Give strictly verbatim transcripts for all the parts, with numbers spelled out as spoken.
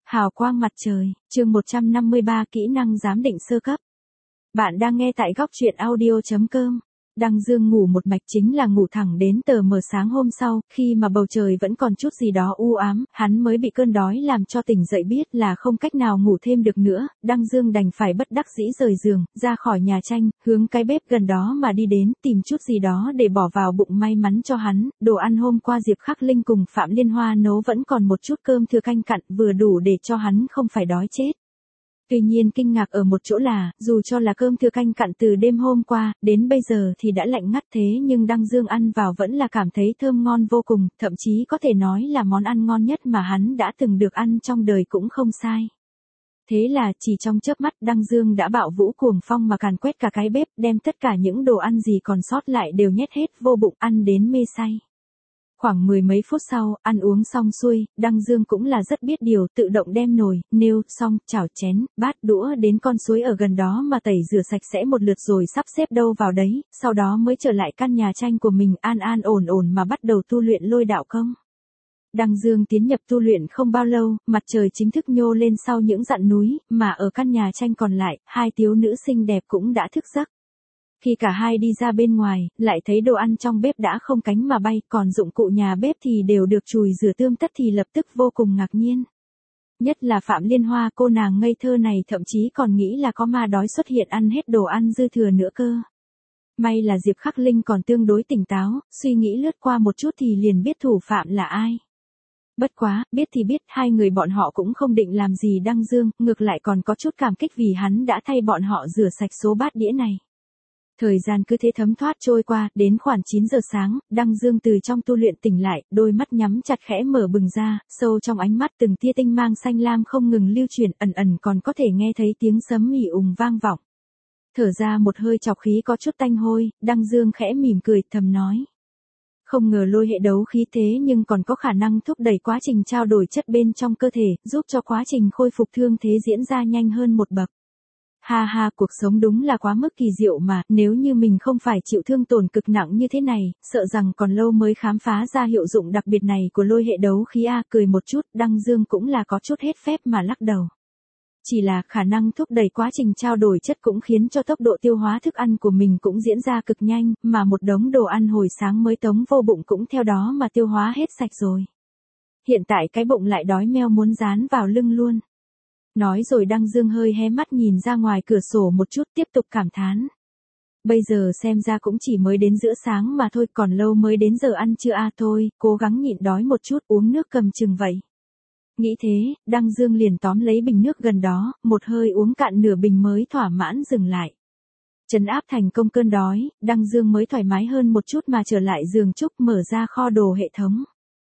Hào quang mặt trời, chương một trăm năm mươi ba kỹ năng giám định sơ cấp. Bạn đang nghe tại góc truyện audio chấm com. Đăng Dương ngủ một mạch chính là ngủ thẳng đến tờ mờ sáng hôm sau, khi mà bầu trời vẫn còn chút gì đó u ám, hắn mới bị cơn đói làm cho tỉnh dậy biết là không cách nào ngủ thêm được nữa, Đăng Dương đành phải bất đắc dĩ rời giường, ra khỏi nhà tranh, hướng cái bếp gần đó mà đi đến, tìm chút gì đó để bỏ vào bụng may mắn cho hắn, đồ ăn hôm qua Diệp Khắc Linh cùng Phạm Liên Hoa nấu vẫn còn một chút cơm thừa canh cặn, vừa đủ để cho hắn không phải đói chết. Tuy nhiên kinh ngạc ở một chỗ là, dù cho là cơm thừa canh cặn từ đêm hôm qua, đến bây giờ thì đã lạnh ngắt thế nhưng Đăng Dương ăn vào vẫn là cảm thấy thơm ngon vô cùng, thậm chí có thể nói là món ăn ngon nhất mà hắn đã từng được ăn trong đời cũng không sai. Thế là chỉ trong chớp mắt Đăng Dương đã bạo vũ cuồng phong mà càn quét cả cái bếp, đem tất cả những đồ ăn gì còn sót lại đều nhét hết vô bụng, ăn đến mê say. Khoảng mười mấy phút sau, ăn uống xong xuôi, Đăng Dương cũng là rất biết điều, tự động đem nồi, nêu, xong, chảo chén, bát đũa đến con suối ở gần đó mà tẩy rửa sạch sẽ một lượt rồi sắp xếp đâu vào đấy, sau đó mới trở lại căn nhà tranh của mình an an ổn ổn mà bắt đầu tu luyện lôi đạo công. Đăng Dương tiến nhập tu luyện không bao lâu, mặt trời chính thức nhô lên sau những dặn núi, mà ở căn nhà tranh còn lại, hai thiếu nữ xinh đẹp cũng đã thức giấc. Khi cả hai đi ra bên ngoài, lại thấy đồ ăn trong bếp đã không cánh mà bay, còn dụng cụ nhà bếp thì đều được chùi rửa tươm tất thì lập tức vô cùng ngạc nhiên. Nhất là Phạm Liên Hoa, cô nàng ngây thơ này thậm chí còn nghĩ là có ma đói xuất hiện ăn hết đồ ăn dư thừa nữa cơ. May là Diệp Khắc Linh còn tương đối tỉnh táo, suy nghĩ lướt qua một chút thì liền biết thủ phạm là ai. Bất quá, biết thì biết, hai người bọn họ cũng không định làm gì Đăng Dương, ngược lại còn có chút cảm kích vì hắn đã thay bọn họ rửa sạch số bát đĩa này. Thời gian cứ thế thấm thoát trôi qua, đến khoảng chín giờ sáng, Đăng Dương từ trong tu luyện tỉnh lại, đôi mắt nhắm chặt khẽ mở bừng ra, sâu trong ánh mắt từng tia tinh mang xanh lam không ngừng lưu chuyển, ẩn ẩn còn có thể nghe thấy tiếng sấm ì ùng vang vọng. Thở ra một hơi chọc khí có chút tanh hôi, Đăng Dương khẽ mỉm cười, thầm nói. Không ngờ lôi hệ đấu khí thế nhưng còn có khả năng thúc đẩy quá trình trao đổi chất bên trong cơ thể, giúp cho quá trình khôi phục thương thế diễn ra nhanh hơn một bậc. Ha ha, cuộc sống đúng là quá mức kỳ diệu mà, nếu như mình không phải chịu thương tổn cực nặng như thế này, sợ rằng còn lâu mới khám phá ra hiệu dụng đặc biệt này của lôi hệ đấu khí a, cười một chút, Đăng Dương cũng là có chút hết phép mà lắc đầu. Chỉ là khả năng thúc đẩy quá trình trao đổi chất cũng khiến cho tốc độ tiêu hóa thức ăn của mình cũng diễn ra cực nhanh, mà một đống đồ ăn hồi sáng mới tống vô bụng cũng theo đó mà tiêu hóa hết sạch rồi. Hiện tại cái bụng lại đói meo muốn dán vào lưng luôn. Nói rồi Đăng Dương hơi hé mắt nhìn ra ngoài cửa sổ một chút tiếp tục cảm thán. Bây giờ xem ra cũng chỉ mới đến giữa sáng mà thôi, còn lâu mới đến giờ ăn trưa à, thôi, cố gắng nhịn đói một chút, uống nước cầm chừng vậy. Nghĩ thế, Đăng Dương liền tóm lấy bình nước gần đó, một hơi uống cạn nửa bình mới thỏa mãn dừng lại. Trấn áp thành công cơn đói, Đăng Dương mới thoải mái hơn một chút mà trở lại giường trúc, mở ra kho đồ hệ thống.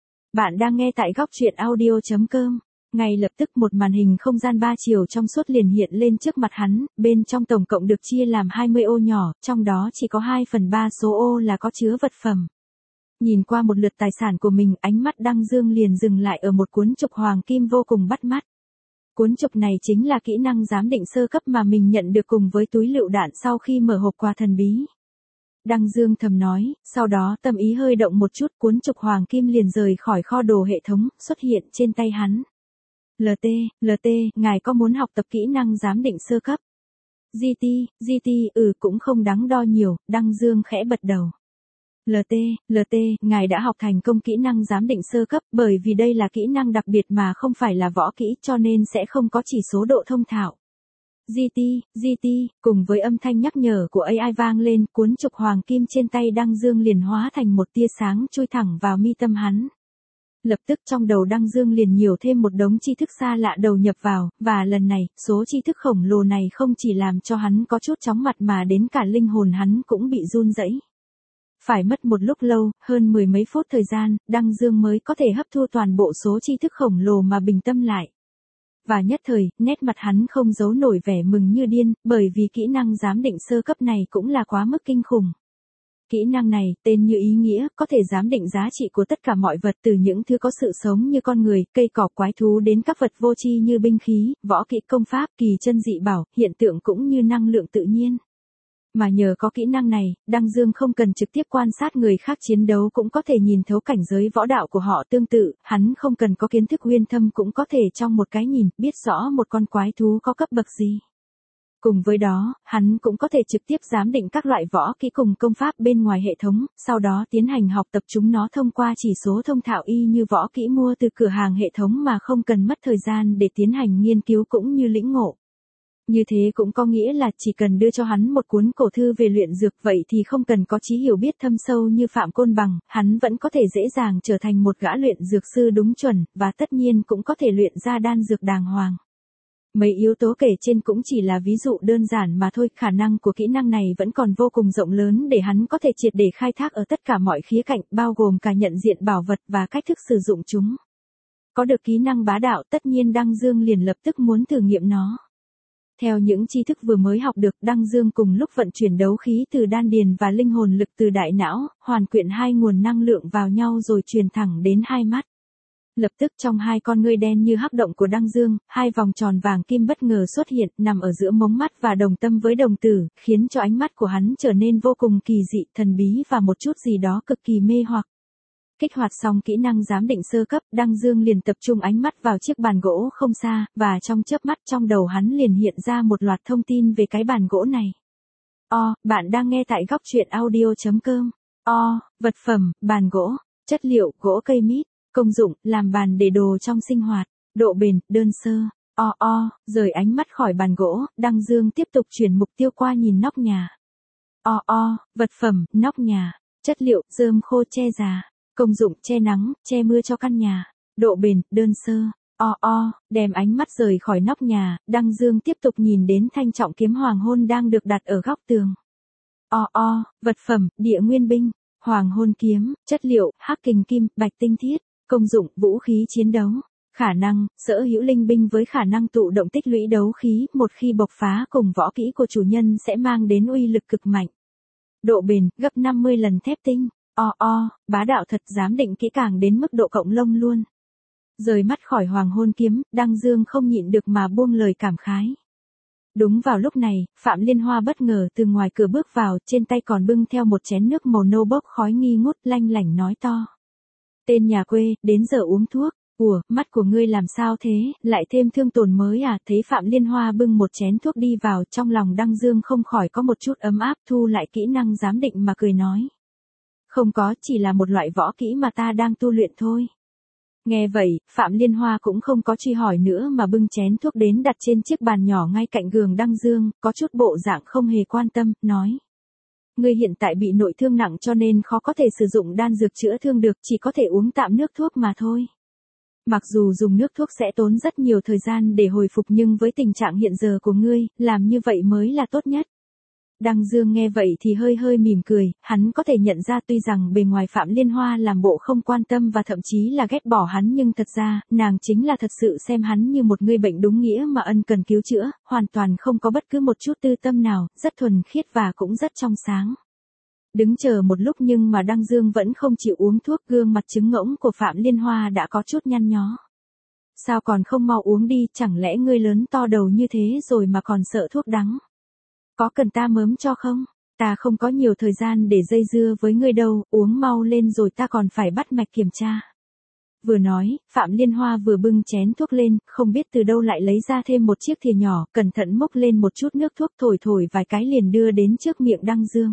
Bạn đang nghe tại góc truyện audio chấm com. Ngay lập tức một màn hình không gian ba chiều trong suốt liền hiện lên trước mặt hắn, bên trong tổng cộng được chia làm hai mươi ô nhỏ, trong đó chỉ có hai phần ba số ô là có chứa vật phẩm. Nhìn qua một lượt tài sản của mình, ánh mắt Đăng Dương liền dừng lại ở một cuốn trục hoàng kim vô cùng bắt mắt. Cuốn trục này chính là kỹ năng giám định sơ cấp mà mình nhận được cùng với túi lựu đạn sau khi mở hộp quà thần bí. Đăng Dương thầm nói, sau đó tâm ý hơi động một chút, cuốn trục hoàng kim liền rời khỏi kho đồ hệ thống, xuất hiện trên tay hắn. lờ tê, lờ tê, ngài có muốn học tập kỹ năng giám định sơ cấp? giê tê, giê tê, ừ cũng không đắn đo nhiều, Đăng Dương khẽ bật đầu. lờ tê, lờ tê, ngài đã học thành công kỹ năng giám định sơ cấp, bởi vì đây là kỹ năng đặc biệt mà không phải là võ kỹ cho nên sẽ không có chỉ số độ thông thạo. giê tê, giê tê, cùng với âm thanh nhắc nhở của a i vang lên, cuốn trục hoàng kim trên tay Đăng Dương liền hóa thành một tia sáng chui thẳng vào mi tâm hắn. Lập tức trong đầu Đăng Dương liền nhiều thêm một đống tri thức xa lạ đầu nhập vào, và lần này, số tri thức khổng lồ này không chỉ làm cho hắn có chút chóng mặt mà đến cả linh hồn hắn cũng bị run rẩy. Phải mất một lúc lâu, hơn mười mấy phút thời gian, Đăng Dương mới có thể hấp thu toàn bộ số tri thức khổng lồ mà bình tâm lại. Và nhất thời, nét mặt hắn không giấu nổi vẻ mừng như điên, bởi vì kỹ năng giám định sơ cấp này cũng là quá mức kinh khủng. Kỹ năng này, tên như ý nghĩa, có thể giám định giá trị của tất cả mọi vật từ những thứ có sự sống như con người, cây cỏ quái thú đến các vật vô tri như binh khí, võ kỹ công pháp, kỳ chân dị bảo, hiện tượng cũng như năng lượng tự nhiên. Mà nhờ có kỹ năng này, Đăng Dương không cần trực tiếp quan sát người khác chiến đấu cũng có thể nhìn thấu cảnh giới võ đạo của họ tương tự, hắn không cần có kiến thức uyên thâm cũng có thể trong một cái nhìn, biết rõ một con quái thú có cấp bậc gì. Cùng với đó, hắn cũng có thể trực tiếp giám định các loại võ kỹ cùng công pháp bên ngoài hệ thống, sau đó tiến hành học tập chúng nó thông qua chỉ số thông thạo y như võ kỹ mua từ cửa hàng hệ thống mà không cần mất thời gian để tiến hành nghiên cứu cũng như lĩnh ngộ. Như thế cũng có nghĩa là chỉ cần đưa cho hắn một cuốn cổ thư về luyện dược vậy thì không cần có trí hiểu biết thâm sâu như Phạm Côn Bằng, hắn vẫn có thể dễ dàng trở thành một gã luyện dược sư đúng chuẩn, và tất nhiên cũng có thể luyện ra đan dược đàng hoàng. Mấy yếu tố kể trên cũng chỉ là ví dụ đơn giản mà thôi, khả năng của kỹ năng này vẫn còn vô cùng rộng lớn để hắn có thể triệt để khai thác ở tất cả mọi khía cạnh, bao gồm cả nhận diện bảo vật và cách thức sử dụng chúng. Có được kỹ năng bá đạo, tất nhiên Đăng Dương liền lập tức muốn thử nghiệm nó. Theo những tri thức vừa mới học được, Đăng Dương cùng lúc vận chuyển đấu khí từ đan điền và linh hồn lực từ đại não, hoàn quyện hai nguồn năng lượng vào nhau rồi truyền thẳng đến hai mắt. Lập tức trong hai con ngươi đen như hắc động của Đăng Dương, hai vòng tròn vàng kim bất ngờ xuất hiện, nằm ở giữa mống mắt và đồng tâm với đồng tử, khiến cho ánh mắt của hắn trở nên vô cùng kỳ dị, thần bí và một chút gì đó cực kỳ mê hoặc. Kích hoạt xong kỹ năng giám định sơ cấp, Đăng Dương liền tập trung ánh mắt vào chiếc bàn gỗ không xa, và trong chớp mắt trong đầu hắn liền hiện ra một loạt thông tin về cái bàn gỗ này. O, bạn đang nghe tại góc truyện audio chấm com. O, vật phẩm, bàn gỗ, chất liệu, gỗ cây mít, công dụng, làm bàn để đồ trong sinh hoạt, độ bền, đơn sơ. O o, rời ánh mắt khỏi bàn gỗ, Đăng Dương tiếp tục chuyển mục tiêu qua nhìn nóc nhà. O o, vật phẩm, nóc nhà, chất liệu, rơm khô che già. Công dụng, che nắng, che mưa cho căn nhà. Độ bền, đơn sơ. O o, đem ánh mắt rời khỏi nóc nhà, Đăng Dương tiếp tục nhìn đến thanh trọng kiếm hoàng hôn đang được đặt ở góc tường. O o, vật phẩm, địa nguyên binh, hoàng hôn kiếm, chất liệu, hắc kình kim, bạch tinh thiết. Công dụng, vũ khí chiến đấu. Khả năng, sở hữu linh binh với khả năng tụ động tích lũy đấu khí, một khi bộc phá cùng võ kỹ của chủ nhân sẽ mang đến uy lực cực mạnh. Độ bền, gấp năm mươi lần thép tinh. O o, bá đạo thật, giám định kỹ càng đến mức độ cộng lông luôn. Rời mắt khỏi hoàng hôn kiếm, Đăng Dương không nhịn được mà buông lời cảm khái. Đúng vào lúc này, Phạm Liên Hoa bất ngờ từ ngoài cửa bước vào, trên tay còn bưng theo một chén nước màu nâu bốc khói nghi ngút, lanh lảnh nói to. Tên nhà quê, đến giờ uống thuốc. Ủa, mắt của ngươi làm sao thế, lại thêm thương tổn mới à? Thấy Phạm Liên Hoa bưng một chén thuốc đi vào, trong lòng Đăng Dương không khỏi có một chút ấm áp, thu lại kỹ năng giám định mà cười nói. Không có, chỉ là một loại võ kỹ mà ta đang tu luyện thôi. Nghe vậy, Phạm Liên Hoa cũng không có truy hỏi nữa mà bưng chén thuốc đến đặt trên chiếc bàn nhỏ ngay cạnh giường Đăng Dương, có chút bộ dạng không hề quan tâm, nói. Ngươi hiện tại bị nội thương nặng cho nên khó có thể sử dụng đan dược chữa thương được, chỉ có thể uống tạm nước thuốc mà thôi. Mặc dù dùng nước thuốc sẽ tốn rất nhiều thời gian để hồi phục nhưng với tình trạng hiện giờ của ngươi, làm như vậy mới là tốt nhất. Đăng Dương nghe vậy thì hơi hơi mỉm cười, hắn có thể nhận ra tuy rằng bề ngoài Phạm Liên Hoa làm bộ không quan tâm và thậm chí là ghét bỏ hắn nhưng thật ra, nàng chính là thật sự xem hắn như một người bệnh đúng nghĩa mà ân cần cứu chữa, hoàn toàn không có bất cứ một chút tư tâm nào, rất thuần khiết và cũng rất trong sáng. Đứng chờ một lúc nhưng mà Đăng Dương vẫn không chịu uống thuốc, gương mặt trứng ngỗng của Phạm Liên Hoa đã có chút nhăn nhó. Sao còn không mau uống đi, chẳng lẽ ngươi lớn to đầu như thế rồi mà còn sợ thuốc đắng? Có cần ta mớm cho không? Ta không có nhiều thời gian để dây dưa với ngươi đâu, uống mau lên rồi ta còn phải bắt mạch kiểm tra. Vừa nói, Phạm Liên Hoa vừa bưng chén thuốc lên, không biết từ đâu lại lấy ra thêm một chiếc thìa nhỏ, cẩn thận múc lên một chút nước thuốc thổi thổi vài cái liền đưa đến trước miệng Đăng Dương.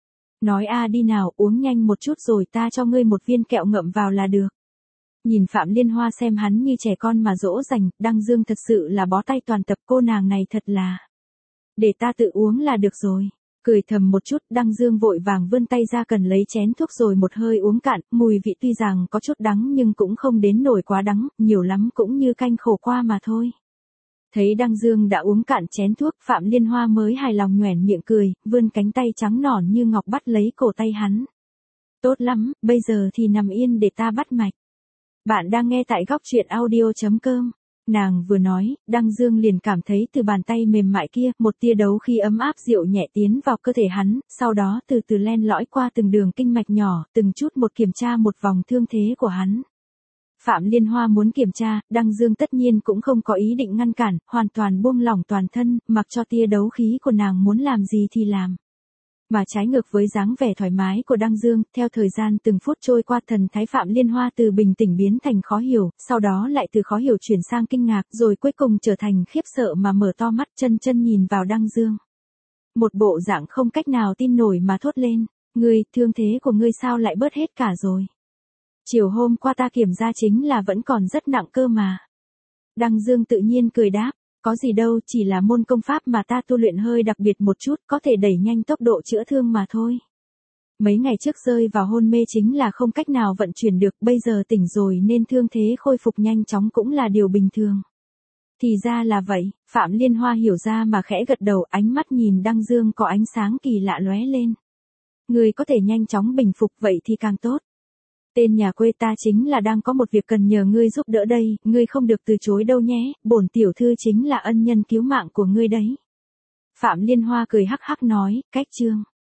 Nói a đi nào, uống nhanh một chút rồi ta cho ngươi một viên kẹo ngậm vào là được. Nhìn Phạm Liên Hoa xem hắn như trẻ con mà dỗ dành, Đăng Dương thật sự là bó tay toàn tập, cô nàng này thật là. Để ta tự uống là được rồi. Cười thầm một chút, Đăng Dương vội vàng vươn tay ra cần lấy chén thuốc rồi một hơi uống cạn, mùi vị tuy rằng có chút đắng nhưng cũng không đến nổi quá đắng, nhiều lắm cũng như canh khổ qua mà thôi. Thấy Đăng Dương đã uống cạn chén thuốc, Phạm Liên Hoa mới hài lòng nhoẻn miệng cười, vươn cánh tay trắng nõn như ngọc bắt lấy cổ tay hắn. Tốt lắm, bây giờ thì nằm yên để ta bắt mạch. Bạn đang nghe tại góc truyện audio chấm com. Nàng vừa nói, Đăng Dương liền cảm thấy từ bàn tay mềm mại kia, một tia đấu khí ấm áp dịu nhẹ tiến vào cơ thể hắn, sau đó từ từ len lỏi qua từng đường kinh mạch nhỏ, từng chút một kiểm tra một vòng thương thế của hắn. Phạm Liên Hoa muốn kiểm tra, Đăng Dương tất nhiên cũng không có ý định ngăn cản, hoàn toàn buông lỏng toàn thân, mặc cho tia đấu khí của nàng muốn làm gì thì làm. Mà trái ngược với dáng vẻ thoải mái của Đăng Dương, theo thời gian từng phút trôi qua thần thái Phạm Liên Hoa từ bình tĩnh biến thành khó hiểu, sau đó lại từ khó hiểu chuyển sang kinh ngạc, rồi cuối cùng trở thành khiếp sợ mà mở to mắt chân chân nhìn vào Đăng Dương. Một bộ dạng không cách nào tin nổi mà thốt lên, ngươi, thương thế của ngươi sao lại bớt hết cả rồi? Chiều hôm qua ta kiểm tra chính là vẫn còn rất nặng cơ mà. Đăng Dương tự nhiên cười đáp, có gì đâu, chỉ là môn công pháp mà ta tu luyện hơi đặc biệt một chút, có thể đẩy nhanh tốc độ chữa thương mà thôi. Mấy ngày trước rơi vào hôn mê chính là không cách nào vận chuyển được, bây giờ tỉnh rồi nên thương thế khôi phục nhanh chóng cũng là điều bình thường. Thì ra là vậy, Phạm Liên Hoa hiểu ra mà khẽ gật đầu, ánh mắt nhìn Đăng Dương có ánh sáng kỳ lạ lóe lên. Người có thể nhanh chóng bình phục vậy thì càng tốt. Tên nhà quê ta chính là đang có một việc cần nhờ ngươi giúp đỡ đây, ngươi không được từ chối đâu nhé, bổn tiểu thư chính là ân nhân cứu mạng của ngươi đấy. Phạm Liên Hoa cười hắc hắc nói, cách chương.